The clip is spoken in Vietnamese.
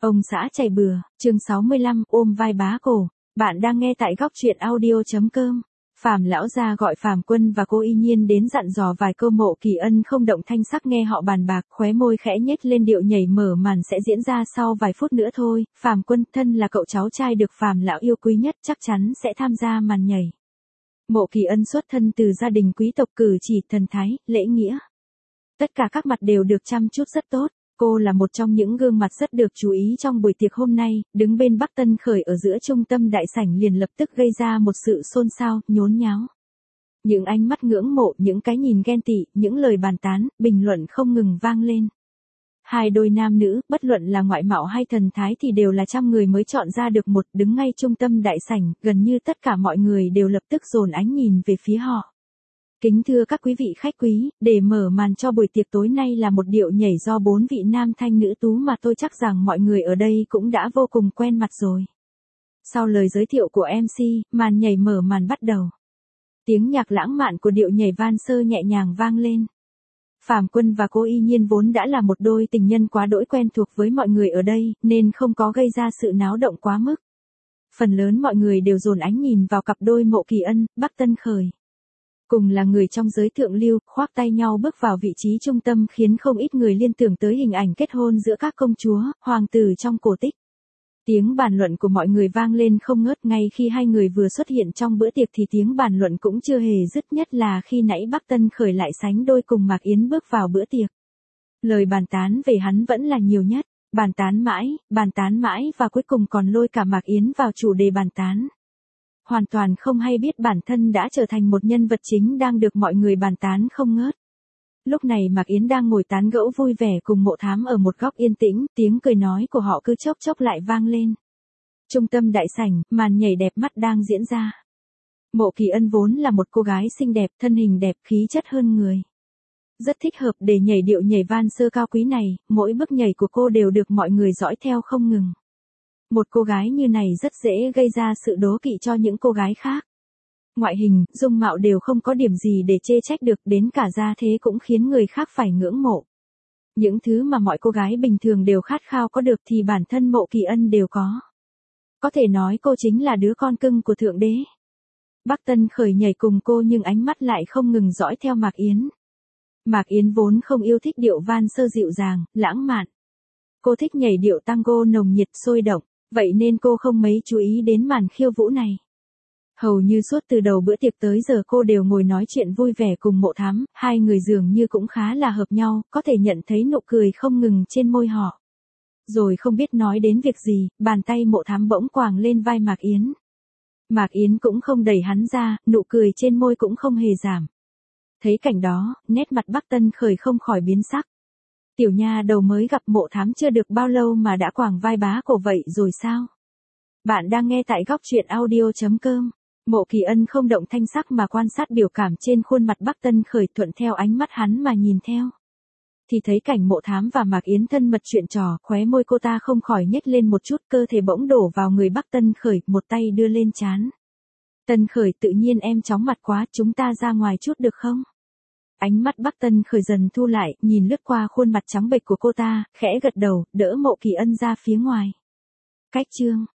Ông xã chảy bừa, chương 65, ôm vai bá cổ. Bạn đang nghe tại góc truyện audio.com. Phàm lão gia gọi Phàm Quân và cô Y Nhiên đến dặn dò vài câu. Mộ Kỳ Ân không động thanh sắc nghe họ bàn bạc, khóe môi khẽ nhếch lên, điệu nhảy mở màn sẽ diễn ra sau vài phút nữa thôi. Phàm Quân, thân là cậu cháu trai được Phàm lão yêu quý nhất, chắc chắn sẽ tham gia màn nhảy. Mộ Kỳ Ân xuất thân từ gia đình quý tộc, cử chỉ, thần thái, lễ nghĩa, tất cả các mặt đều được chăm chút rất tốt. Cô là một trong những gương mặt rất được chú ý trong buổi tiệc hôm nay, đứng bên Bắc Tân Khởi ở giữa trung tâm đại sảnh liền lập tức gây ra một sự xôn xao, nhốn nháo. Những ánh mắt ngưỡng mộ, những cái nhìn ghen tị, những lời bàn tán, bình luận không ngừng vang lên. Hai đôi nam nữ, bất luận là ngoại mạo hay thần thái thì đều là trăm người mới chọn ra được một, đứng ngay trung tâm đại sảnh, gần như tất cả mọi người đều lập tức dồn ánh nhìn về phía họ. Kính thưa các quý vị khách quý, để mở màn cho buổi tiệc tối nay là một điệu nhảy do 4 vị nam thanh nữ tú mà tôi chắc rằng mọi người ở đây cũng đã vô cùng quen mặt rồi. Sau lời giới thiệu của MC, màn nhảy mở màn bắt đầu. Tiếng nhạc lãng mạn của điệu nhảy van sơ nhẹ nhàng vang lên. Phàm Quân và cô Y Nhiên vốn đã là một đôi tình nhân quá đỗi quen thuộc với mọi người ở đây, nên không có gây ra sự náo động quá mức. Phần lớn mọi người đều dồn ánh nhìn vào cặp đôi Mộ Kỳ Ân, Bắc Tân Khởi. Cùng là người trong giới thượng lưu, khoác tay nhau bước vào vị trí trung tâm khiến không ít người liên tưởng tới hình ảnh kết hôn giữa các công chúa, hoàng tử trong cổ tích. Tiếng bàn luận của mọi người vang lên không ngớt. Ngay khi hai người vừa xuất hiện trong bữa tiệc thì tiếng bàn luận cũng chưa hề dứt, nhất là khi nãy Bắc Tân Khởi lại sánh đôi cùng Mạc Yến bước vào bữa tiệc. Lời bàn tán về hắn vẫn là nhiều nhất, bàn tán mãi và cuối cùng còn lôi cả Mạc Yến vào chủ đề bàn tán. Hoàn toàn không hay biết bản thân đã trở thành một nhân vật chính đang được mọi người bàn tán không ngớt. Lúc này Mạc Yến đang ngồi tán gẫu vui vẻ cùng Mộ Thám ở một góc yên tĩnh, tiếng cười nói của họ cứ chốc chốc lại vang lên. Trung tâm đại sảnh, màn nhảy đẹp mắt đang diễn ra. Mộ Kỳ Ân vốn là một cô gái xinh đẹp, thân hình đẹp, khí chất hơn người. Rất thích hợp để nhảy điệu nhảy van sơ cao quý này, mỗi bước nhảy của cô đều được mọi người dõi theo không ngừng. Một cô gái như này rất dễ gây ra sự đố kỵ cho những cô gái khác. Ngoại hình, dung mạo đều không có điểm gì để chê trách được, đến cả gia thế cũng khiến người khác phải ngưỡng mộ. Những thứ mà mọi cô gái bình thường đều khát khao có được thì bản thân Mộ Kỳ Ân đều có. Có thể nói cô chính là đứa con cưng của Thượng Đế. Bắc Tân Khởi nhảy cùng cô nhưng ánh mắt lại không ngừng dõi theo Mạc Yến. Mạc Yến vốn không yêu thích điệu van sơ dịu dàng, lãng mạn. Cô thích nhảy điệu tango nồng nhiệt sôi động. Vậy nên cô không mấy chú ý đến màn khiêu vũ này. Hầu như suốt từ đầu bữa tiệc tới giờ cô đều ngồi nói chuyện vui vẻ cùng Mộ Thám, hai người dường như cũng khá là hợp nhau, có thể nhận thấy nụ cười không ngừng trên môi họ. Rồi không biết nói đến việc gì, bàn tay Mộ Thám bỗng quàng lên vai Mạc Yến. Mạc Yến cũng không đẩy hắn ra, nụ cười trên môi cũng không hề giảm. Thấy cảnh đó, nét mặt Bắc Tân Khởi không khỏi biến sắc. Tiểu nha đầu mới gặp Mộ Thám chưa được bao lâu mà đã quàng vai bá cổ vậy rồi sao? Bạn đang nghe tại góc truyện audio.com. Mộ Kỳ Ân không động thanh sắc mà quan sát biểu cảm trên khuôn mặt Bắc Tân Khởi, thuận theo ánh mắt hắn mà nhìn theo. Thì thấy cảnh Mộ Thám và Mạc Yến thân mật chuyện trò, khóe môi cô ta không khỏi nhếch lên một chút, cơ thể bỗng đổ vào người Bắc Tân Khởi, một tay đưa lên trán. Tân Khởi, tự nhiên em chóng mặt quá, chúng ta ra ngoài chút được không? Ánh mắt Bắc Tân Khởi dần thu lại, nhìn lướt qua khuôn mặt trắng bệch của cô ta, khẽ gật đầu, đỡ Mộ Kỳ Ân ra phía ngoài. Cách chương